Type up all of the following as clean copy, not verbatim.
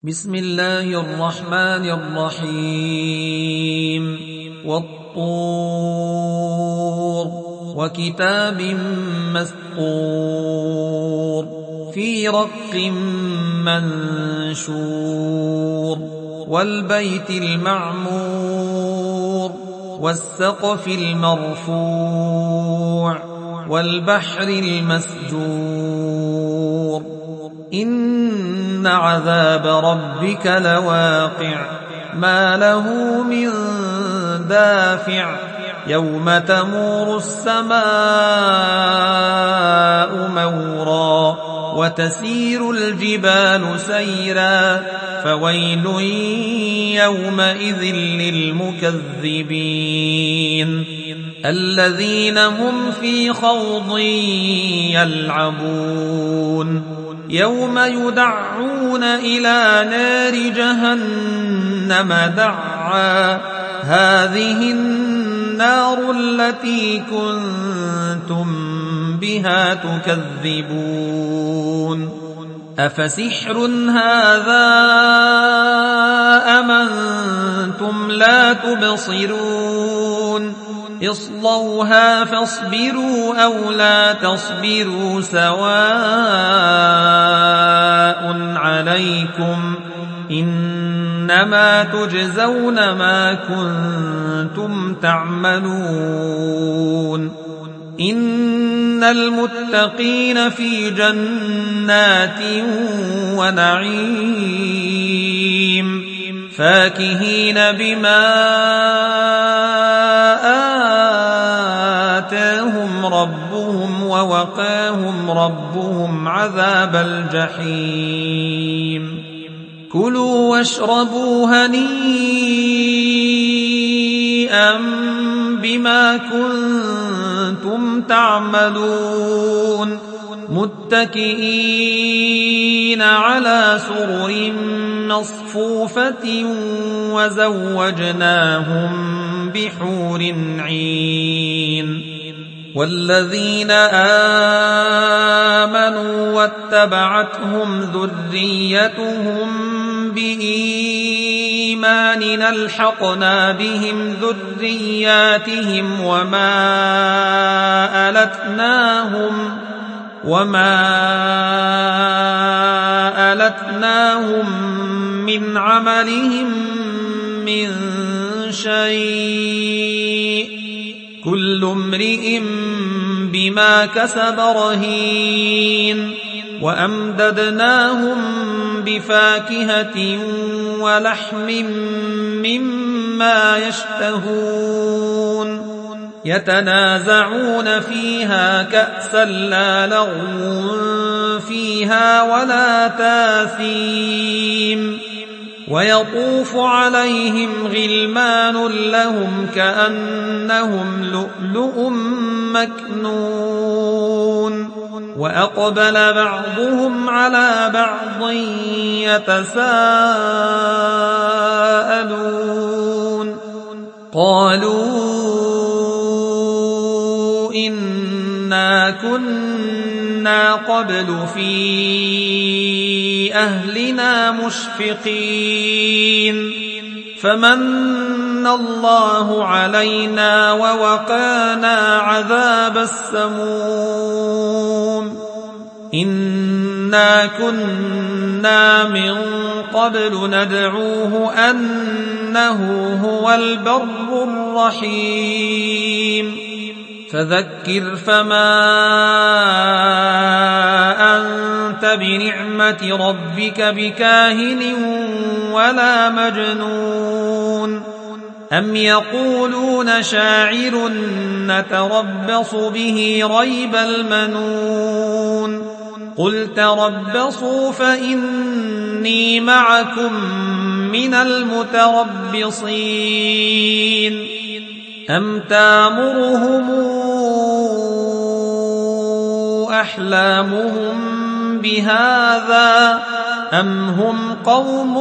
بسم الله الرحمن الرحيم والطور وكتاب مسطور في رق منشور والبيت المعمور والسقف المرفوع والبحر المسجور إن عذاب ربك لواقع ما له من دافع يوم تمور السماء مورا وتسير الجبال سيرا فويل يومئذ للمكذبين الذين هم في خوض يلعبون يوم يدعون إلى نار جهنم دعا هذه النار التي كنتم بها تكذبون أفسحر هذا أم أنتم لا تبصرون اصلوها فاصبروا أو لا تصبروا سواء عليكم إنما تجزون ما كنتم تعملون إن المتقين في جنات ونعيم فاكهين بما آتاهم ربهم ووقاهم ربهم عذاب الجحيم كلوا واشربوا هنيئا بما كنتم تعملون متكئين على سرر مصفوفة وزوجناهم بحور عين والذين آمنوا واتبعتهم ذريتهم بإيمان ألحقنا بهم ذرياتهم وما ألتناهم من عملهم من شيء كل امرئ بما كسب رهين وأمددناهم بفاكهة ولحم مما يشتهون يتنازعون فيها كأسا لا لغو فيها ولا تاثيم ويطوف عليهم غلمان لهم كأنهم لؤلؤ مكنون وأقبل بعضهم على بعض يتساءلون قالوا إنا كنا قبل في أهلنا مشفقين فمن الله علينا ووقانا عذاب السموم إنا كنا من قبل ندعوه أنه هو البر الرحيم فذكر فما أنت بنعمة ربك بكاهن ولا مجنون أم يقولون شاعر نتربص به ريب المنون قل تربصوا فإني معكم من المتربصين أم تامرهم أحلامهم بهذا أم هم قوم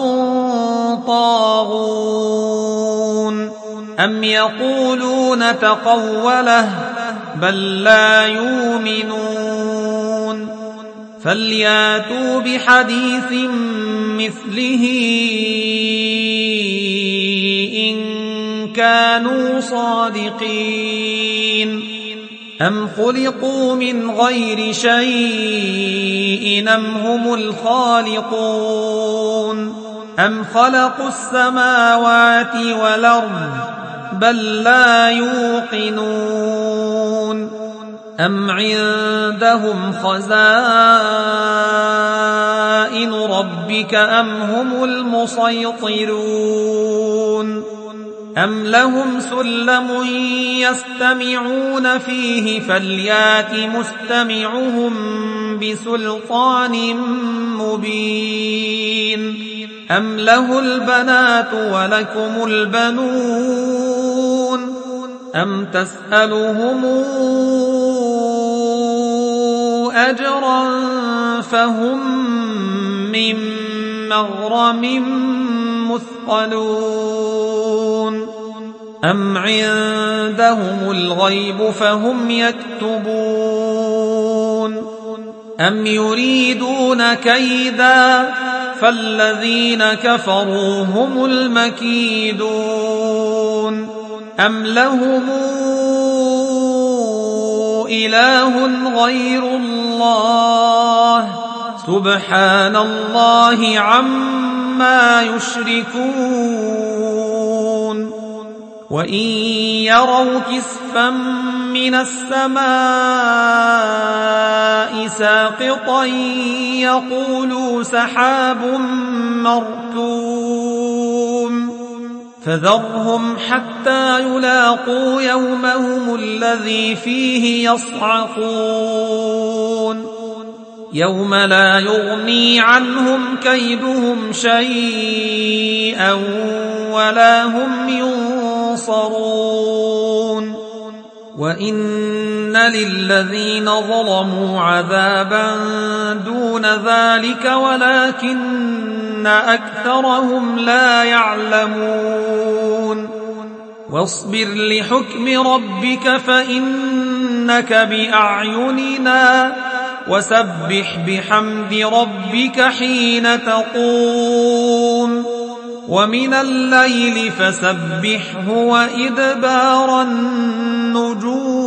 طاغون أم يقولون تقوله بل لا يؤمنون فلياتوا بحديث مثله إن كانوا صادقين أم خلقوا من غير شيء أم هم الخالقون أم خلقوا السماوات والأرض بل لا يوقنون أم عندهم خزائن ربك أم هم المسيطرون أم لهم سلم يستمعون فيه فليات مستمعهم بسلطان مبين أم له البنات ولكم البنون أم تسألهم أجرا فهم من مغرم مثقلون أم عندهم الغيب فهم يكتبون أم يريدون كيدا فالذين كفروا هم المكيدون أم لهم إله غير الله سبحان الله عما يشركون وإن يروا كسفا من السماء ساقطا يقولوا سحاب مركوم فذرهم حتى يلاقوا يومهم الذي فيه يصعقون يوم لا يغني عنهم كيدهم شيئا ولا هم ينصرون وإن للذين ظلموا عذابا دون ذلك ولكن أكثرهم لا يعلمون واصبر لحكم ربك فإنك بأعيننا وسبح بحمد ربك حين تقوم ومن الليل فسبحه وإدبار النجوم